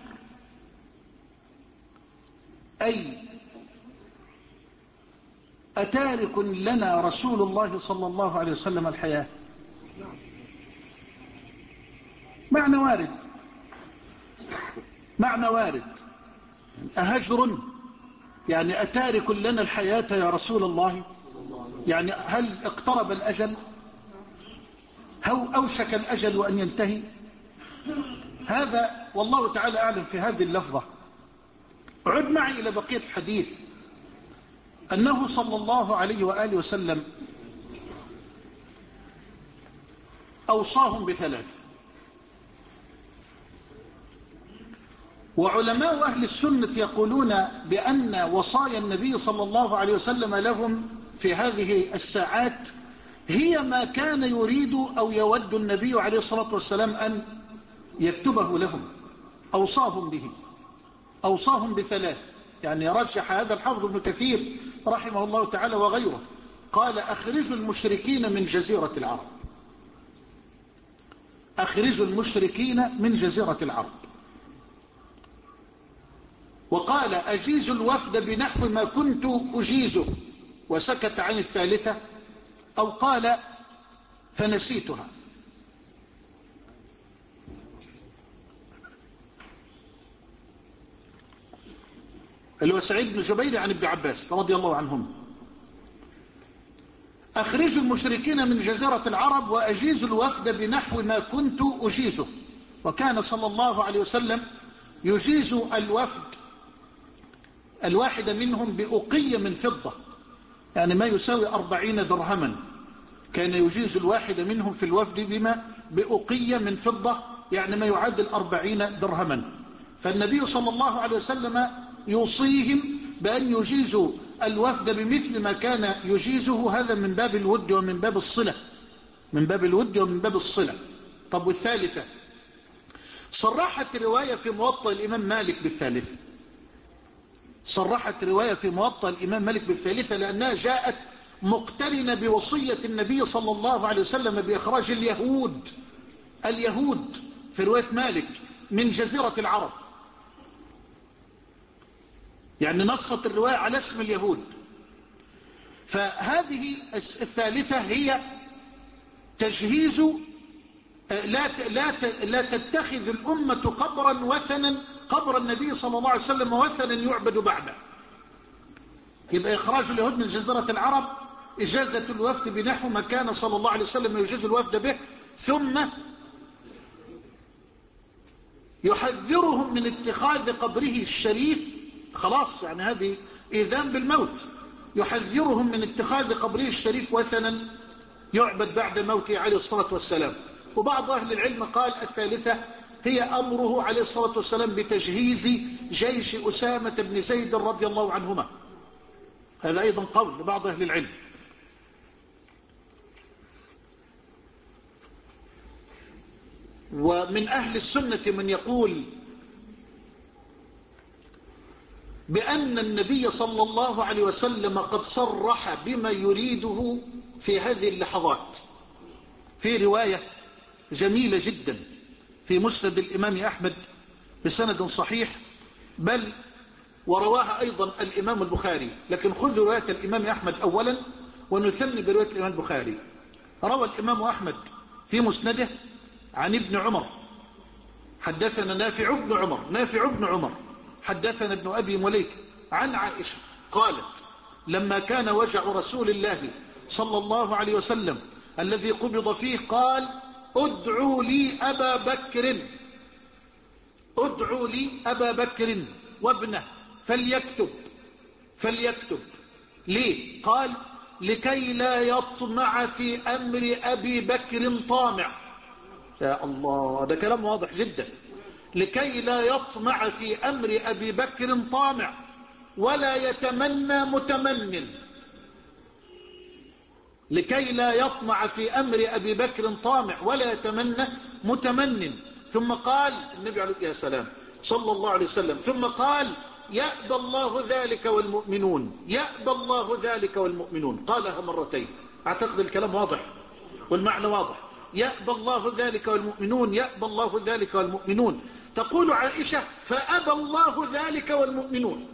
أي أتارك لنا رسول الله صلى الله عليه وسلم الحياة. معنى وارد، معنى وارد. أهجر يعني أتارك لنا الحياة يا رسول الله، يعني هل اقترب الأجل؟ هل أوشك الأجل وأن ينتهي؟ هذا والله تعالى أعلم في هذه اللفظة. عد معي إلى بقية الحديث، أنه صلى الله عليه وآله وسلم أوصاهم بثلاث. وعلماء أهل السنة يقولون بأن وصايا النبي صلى الله عليه وسلم لهم في هذه الساعات هي ما كان يريد أو يود النبي عليه الصلاة والسلام أن يكتبه لهم. أوصاهم به، أوصاهم بثلاث. يعني رجح هذا الحافظ ابن كثير رحمه الله تعالى وغيره، قال: أخرجوا المشركين من جزيرة العرب. أخرجوا المشركين من جزيرة العرب. وقال: أجيزوا الوفد بنحو ما كنت أجيزه، وسكت عن الثالثة، أو قال: فنسيتها. اللي هو سعيد بن جبير عن ابن عباس رضي الله عنهم. أخرجوا المشركين من جزيرة العرب وأجيزوا الوفد بنحو ما كنت أجيزه. وكان صلى الله عليه وسلم يجيز الوفد الواحد منهم بأقية من فضة، يعني ما يساوي أربعين درهما. كان يجيز الواحد منهم في الوفد بما بأقية من فضة، يعني ما يعادل أربعين درهما. فالنبي صلى الله عليه وسلم يوصيهم بأن يجيزوا الوفد بمثل ما كان يجيزه. هذا من باب الود ومن باب الصلة، من باب الود ومن باب الصلة. طب والثالثة؟ صرحت رواية في موطأ الإمام مالك بالثالث. صرحت رواية في موطأ الإمام مالك بالثالثة لأنها جاءت مقترنة بوصية النبي صلى الله عليه وسلم بإخراج اليهود اليهود في رواية مالك من جزيرة العرب. يعني نصت الرواية على اسم اليهود. فهذه الثالثة هي تجهيز لا لا لا تتخذ الأمة قبرا وثنا، قبر النبي صلى الله عليه وسلم وثنا يعبد بعده. يبقى إخراج اليهود من جزيرة العرب، إجازة الوفد بنحو ما كان صلى الله عليه وسلم يجيز الوفد به، ثم يحذرهم من اتخاذ قبره الشريف. خلاص، يعني هذه إيذان بالموت. يحذرهم من اتخاذ قبره الشريف وثنا يعبد بعد موته عليه الصلاة والسلام. وبعض أهل العلم قال الثالثة هي أمره عليه الصلاة والسلام بتجهيز جيش أسامة بن زيد رضي الله عنهما. هذا أيضا قول لبعض أهل العلم. ومن أهل السنة من يقول بأن النبي صلى الله عليه وسلم قد صرح بما يريده في هذه اللحظات. في رواية جميلة جدا في مسند الإمام أحمد بسند صحيح، بل ورواها أيضا الإمام البخاري، لكن خذ رواية الإمام أحمد أولا ونثني برواية الإمام البخاري. روى الإمام أحمد في مسنده عن ابن عمر حدثنا نافع بن عمر نافع بن عمر حدثنا ابن أبي مليك عن عائشة قالت: لما كان وجع رسول الله صلى الله عليه وسلم الذي قبض فيه قال: ادعوا لي أبا بكر ادعوا لي أبا بكر وابنه فليكتب فليكتب ليه؟ قال: لكي لا يطمع في أمر أبي بكر طامع. يا الله، ده كلام واضح جدا. لكي لا يطمع في أمر أبي بكر طامع ولا يتمنى متمن. لكي لا يطمع في أمر أبي بكر طامع ولا يتمنى متمن. ثم قال النبي عليه يا سلام صلى الله عليه وسلم ثم قال يأبى الله ذلك والمؤمنون، يأبى الله ذلك والمؤمنون، قالها مرتين. أعتقد الكلام واضح والمعنى واضح. يأبى الله ذلك والمؤمنون، يأبى الله ذلك والمؤمنون. تقول عائشة فأبى الله ذلك والمؤمنون،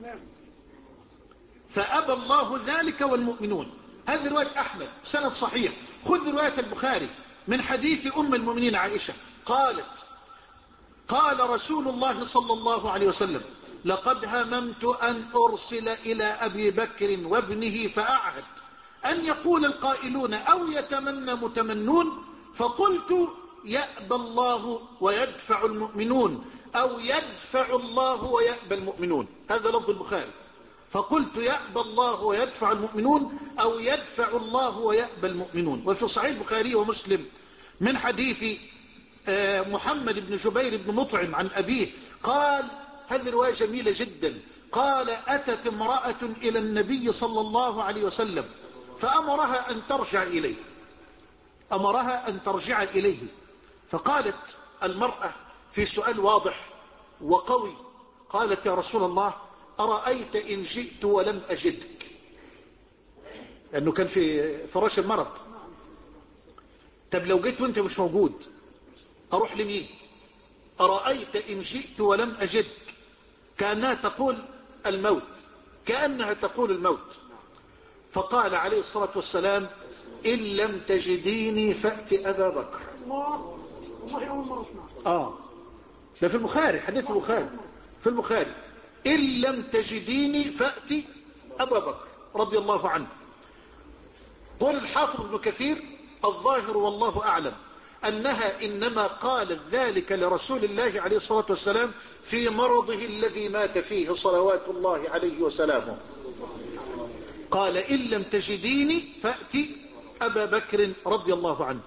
فأبى الله ذلك والمؤمنون. هذه رواية أحمد سند صحيح. خذ رواية البخاري من حديث أم المؤمنين عائشة قالت قال رسول الله صلى الله عليه وسلم لقد هممت أن أرسل إلى أبي بكر وابنه فأعهد أن يقول القائلون أو يتمنى متمنون، فقلت يأبى الله ويدفع المؤمنون أو يدفع الله ويأبى المؤمنون. هذا لفظ البخاري. فقلت يأبى الله ويدفع المؤمنون أو يدفع الله ويأبى المؤمنون. وفي صحيح البخاري ومسلم من حديث محمد بن جبير بن مطعم عن أبيه قال هذه رواية جميلة جدا. قال أتت امرأة إلى النبي صلى الله عليه وسلم فأمرها أن ترجع إليه، أمرها أن ترجع إليه. فقالت المرأة في سؤال واضح وقوي، قالت يا رسول الله أرأيت إن جئت ولم أجدك، لأنه كان في فراش المرض. طب لو جيت وانت مش موجود أروح لمين؟ أرأيت إن جئت ولم أجدك، كأنها تقول الموت، كأنها تقول الموت. فقال عليه الصلاة والسلام إن لم تجديني فأت أبا بكر. الله والله أول مرة أسمع. آه ده في البخاري، حديث البخاري في البخاري. إن لم تجديني فأت أبا بكر رضي الله عنه. قول الحافظ ابن كثير الظاهر والله أعلم أنها إنما قالت ذلك لرسول الله عليه الصلاة والسلام في مرضه الذي مات فيه صلوات الله عليه وسلامه. قال إن لم تجديني فأتي أبا بكر رضي الله عنه.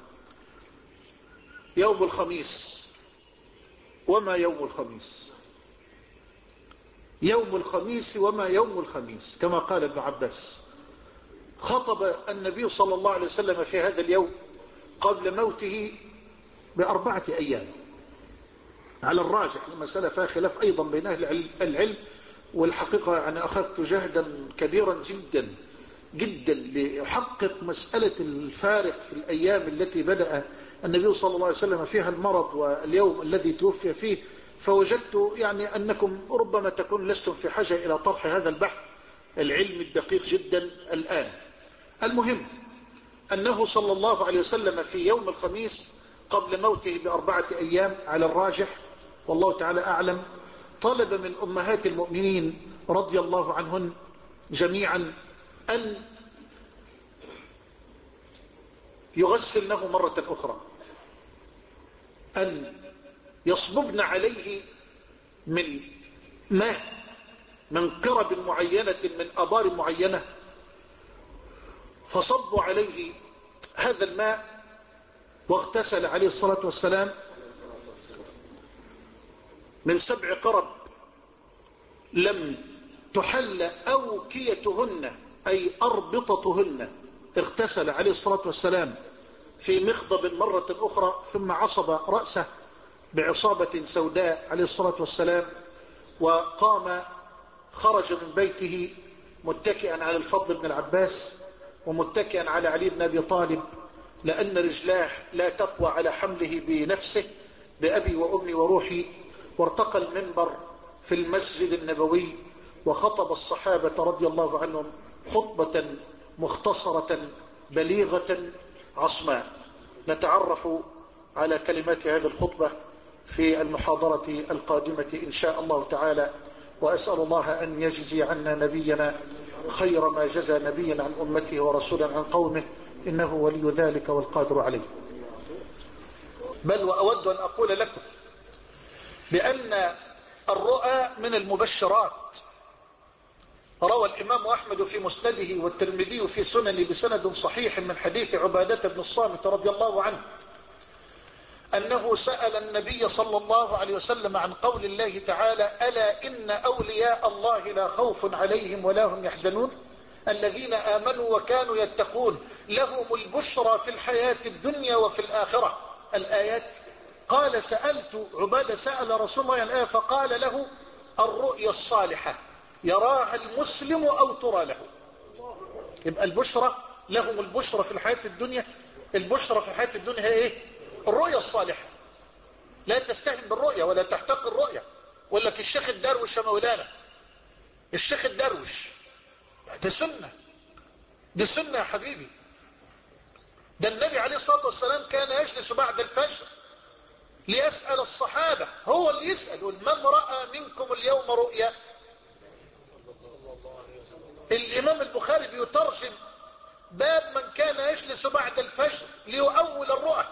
يوم الخميس، وما يوم الخميس؟ يوم الخميس وما يوم الخميس كما قال ابن عباس. خطب النبي صلى الله عليه وسلم في هذا اليوم قبل موته بأربعة أيام على الراجح. المسألة فيها خلاف أيضا بين أهل العلم، والحقيقة أنا أخذت جهدا كبيرا جدا جدا لأحقق مسألة الفارق في الأيام التي بدأ النبي صلى الله عليه وسلم فيها المرض واليوم الذي توفي فيه. فوجدت يعني أنكم ربما تكون لستم في حاجة إلى طرح هذا البحث العلمي الدقيق جدا الآن. المهم أنه صلى الله عليه وسلم في يوم الخميس قبل موته بأربعة أيام على الراجح والله تعالى أعلم طلب من أمهات المؤمنين رضي الله عنهن جميعا أن يغسلنه مرة أخرى، أن يصببن عليه من ماء من قرب معينة من أبار معينة. فصبوا عليه هذا الماء واغتسل عليه الصلاة والسلام من سبع قرب لم تحل أوكيتهن أي أربطتهن. اغتسل عليه الصلاة والسلام في مخضب مرة أخرى ثم عصب رأسه بعصابة سوداء عليه الصلاة والسلام، وقام خرج من بيته متكئا على الفضل بن العباس ومتكئا على علي بن أبي طالب، لأن رجلاه لا تقوى على حمله بنفسه بأبي وأمي وروحي. وارتقى المنبر في المسجد النبوي وخطب الصحابة رضي الله عنهم خطبة مختصرة بليغة عصماء. نتعرف على كلمات هذه الخطبة في المحاضرة القادمة إن شاء الله تعالى، وأسأل الله أن يجزي عنا نبينا خير ما جزى نبيا عن أمته ورسولا عن قومه، إنه ولي ذلك والقادر عليه. بل وأود أن أقول لكم بأن الرؤى من المبشرات. روى الإمام أحمد في مسنده والترمذي في سنن بسند صحيح من حديث عبادة بن الصامت رضي الله عنه أنه سأل النبي صلى الله عليه وسلم عن قول الله تعالى ألا إن أولياء الله لا خوف عليهم ولا هم يحزنون. الذين آمنوا وكانوا يتقون لهم البشرى في الحياة الدنيا وفي الآخرة. الآيات. قال سألت عبادة سأل رسول الله الآية فقال له الرؤيا الصالحة يراها المسلم أو ترى له. يبقى البشرى لهم البشرى في الحياة الدنيا. البشرى في الحياة الدنيا هي ايه؟ الرؤيا الصالحة. لا تستهن بالرؤيا ولا تحتقر الرؤيا. ولا لك الشيخ الدروش يا مولانا، الشيخ الدروش ده سنة، دي سنة يا حبيبي. ده النبي عليه الصلاة والسلام كان يجلس بعد الفجر ليسأل الصحابة، هو اللي يسأل من رأى منكم اليوم رؤيا. الإمام البخاري بيترجم باب من كان يجلس بعد الفجر ليؤول الرؤى،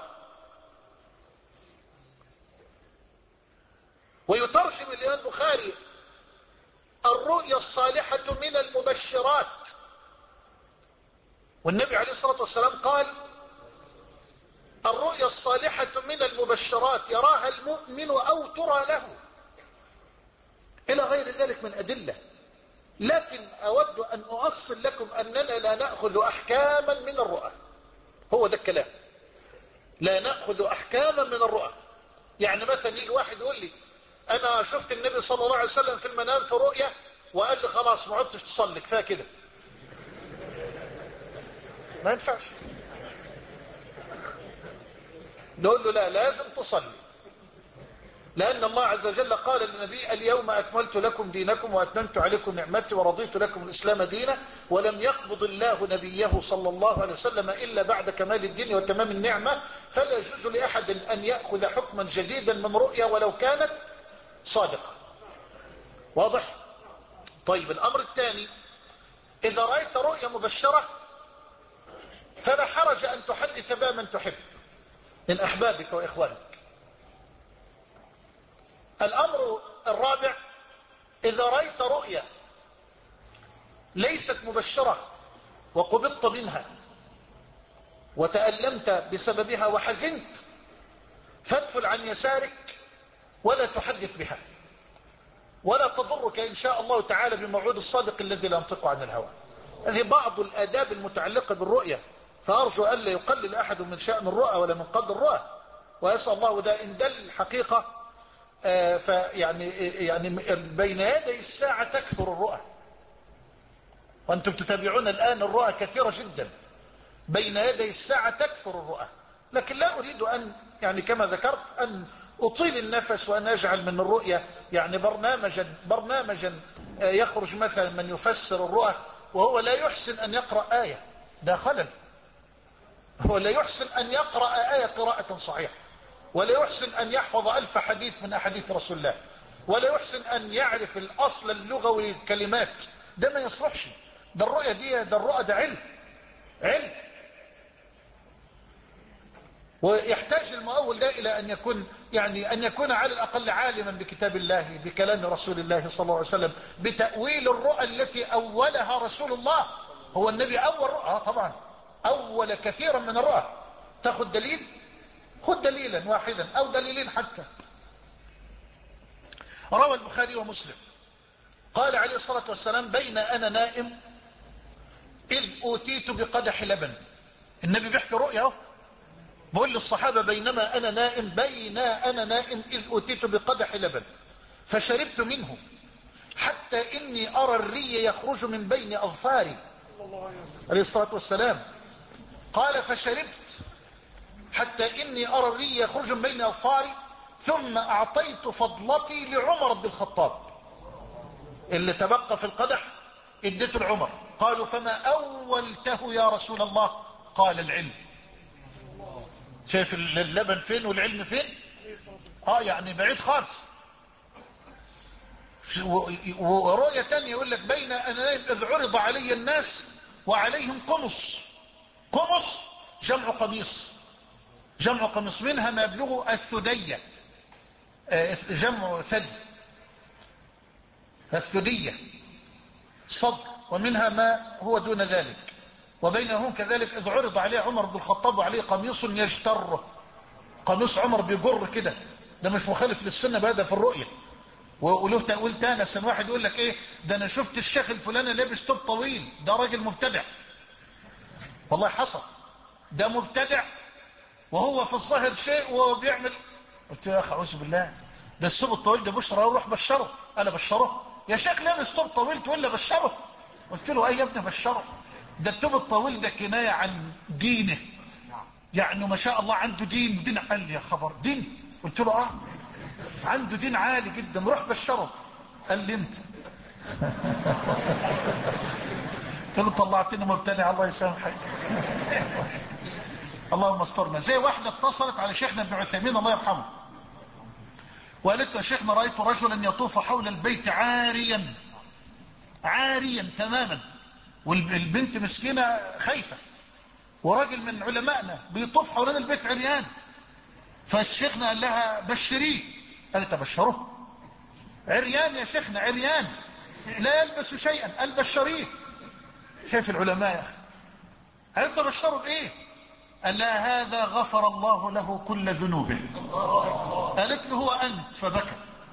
ويترجم الإمام البخاري الرؤيا الصالحة من المبشرات. والنبي عليه الصلاة والسلام قال الرؤيا الصالحة من المبشرات يراها المؤمن أو ترى له، إلى غير ذلك من أدلة. لكن أود أن أؤصل لكم أننا لا نأخذ أحكاما من الرؤى. هو ده الكلام، لا نأخذ أحكاما من الرؤى. يعني مثلا يجي واحد يقول لي أنا شفت النبي صلى الله عليه وسلم في المنام في رؤيا وقال لي خلاص ما عدتش تصلي كفايه كده. ما ينفعش. نقول له لا، لازم تصلي، لأن الله عز وجل قال للنبي اليوم أكملت لكم دينكم وأتممت عليكم نعمتي ورضيت لكم الإسلام دينا، ولم يقبض الله نبيه صلى الله عليه وسلم إلا بعد كمال الدين وتمام النعمة، فلا يجوز لأحد أن يأخذ حكما جديدا من رؤيا ولو كانت صادقة. واضح؟ طيب الأمر الثاني، إذا رأيت رؤيا مبشرة فلا حرج أن تحدث بها من تحب من أحبابك وإخوانك. الأمر الرابع، إذا رأيت رؤيا ليست مبشرة وقبضت منها وتألمت بسببها وحزنت، فادفل عن يسارك ولا تحدث بها، ولا تضرك إن شاء الله تعالى بموعود الصادق الذي لا ينطق عن الهوى. هذه بعض الآداب المتعلقة بالرؤية، فأرجو ألا يقلل أحد من شأن الرؤى ولا من قدر الرؤى، ويسأل الله ده إن دل حقيقة. آه فيعني يعني بين يدي الساعة تكثر الرؤى، وأنتم تتابعون الآن الرؤى كثيرة جدا. بين يدي الساعة تكثر الرؤى، لكن لا أريد أن يعني كما ذكرت أن أطيل النفس وأن أجعل من الرؤية يعني برنامجا برنامجا يخرج مثلا من يفسر الرؤى وهو لا يحسن أن يقرأ آية، ده خلل. هو لا يحسن أن يقرأ آية قراءة صحيحة، ولا يحسن أن يحفظ ألف حديث من أحاديث رسول الله، ولا يحسن أن يعرف الأصل اللغوي للكلمات. ده ما يصلحش. ده الرؤية دي ده الرؤى ده علم علم ويحتاج المؤول ده إلى أن يكون يعني أن يكون على الأقل عالما بكتاب الله بكلام رسول الله صلى الله عليه وسلم بتأويل الرؤى التي أولها رسول الله. هو النبي أول رؤى؟ آه طبعا أول كثيرا من الرؤى. تاخذ دليل؟ خذ دليلا واحدا أو دليلين حتى. روى البخاري ومسلم قال عليه الصلاة والسلام بين أنا نائم إذ أوتيت بقدح لبن. النبي بيحكي رؤيا، بقول للصحابة بينما أنا نائم بين أنا نائم إذ أوتيت بقدح لبن فشربت منه حتى إني أرى الري يخرج من بين أظفاري عليه الصلاة والسلام. قال فشربت حتى إني أرى الري يخرج من بين أظفاري ثم أعطيت فضلتي لعمر بن الخطاب، اللي تبقى في القدح اديته لعمر. قالوا فما أولته يا رسول الله؟ قال العلم. شايف اللبن فين والعلم فين؟ اه يعني بعيد خالص. ورؤية تانية يقول لك بين أنا نائم إذ عرض علي الناس وعليهم قمص. قمص جمع قميص، جمع قميص، منها ما يبلغ الثدية، جمع ثدي الثدية صدر، ومنها ما هو دون ذلك. وبينهم كذلك إذ عرض عليه عمر بن الخطاب وعليه قميص يجتره. قميص عمر بيجر كده، ده مش مخالف للسنة بهذا في الرؤية. وله تأويل تاني. أصل واحد يقول لك ايه ده انا شفت الشيخ الفلاني لابس توب طويل، ده راجل مبتدع. والله حصل، ده مبتدع وهو في الظاهر شيء وهو بيعمل. قلت له يا اخي اعوذ بالله، ده الثوب الطويل ده بشرى، روح بشره. انا بشره يا شيخ؟ لابس توب طويل تقول لي بشره؟ قلت له اي يا ابني بشره، ده التوب الطويل ده كنايه عن دينه، يعني ما شاء الله عنده دين. دين قال لي يا خبر دين؟ قلت له اه عنده دين عالي جدا، روح بشره. قال لي انت. قلت له طلعتني مبتدع، الله يسامحك. اللهم استرنا. زي واحده اتصلت على شيخنا ابن عثيمين الله يرحمه وقالت له يا شيخنا رايت رجلا يطوف حول البيت عاريا، عاريا تماما، والبنت مسكينه خايفه، وراجل من علمائنا بيطوف حوالين البيت عريان. فالشيخنا قال لها بشريه. قالت ابشره؟ عريان يا شيخنا، عريان لا يلبس شيئا. قال بشريه. شايف العلماء يا اخي؟ قالت له بشره بايه؟ قال لها هذا غفر الله له كل ذنوبه. قالت له هو انت، فبكى.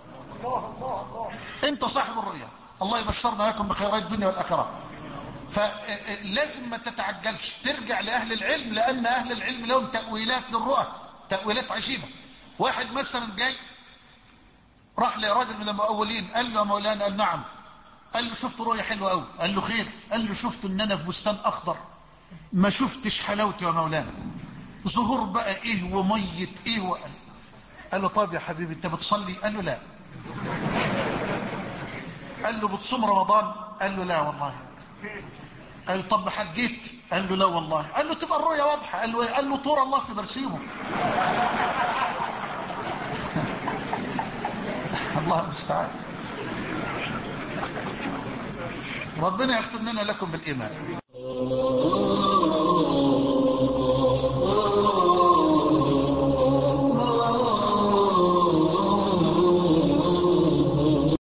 انت صاحب الرؤيا، الله يبشرنا لكم بخيرات الدنيا والاخره. فلازم ما تتعجلش، ترجع لأهل العلم، لأن أهل العلم لهم تأويلات للرؤى، تأويلات عجيبة. واحد مثلا جاي راح لراجل من المؤولين، قال له يا مولانا، قال نعم. قال له شفت رؤية حلوة قوي. قال له خير؟ قال له شفت ان انا في بستان اخضر، ما شفتش حلاوته يا مولانا، ظهور بقى ايه ومية ايه وقال. قال له طيب يا حبيبي انت بتصلي؟ قال له لا. قال له بتصوم رمضان؟ قال له لا والله. قال له طب حجيت؟ قال له لا والله. قال له تبقى الرؤيا واضحه. قال له قال له طور الله في برسيمه. الله المستعان. ربنا يختم لنا لكم بالايمان.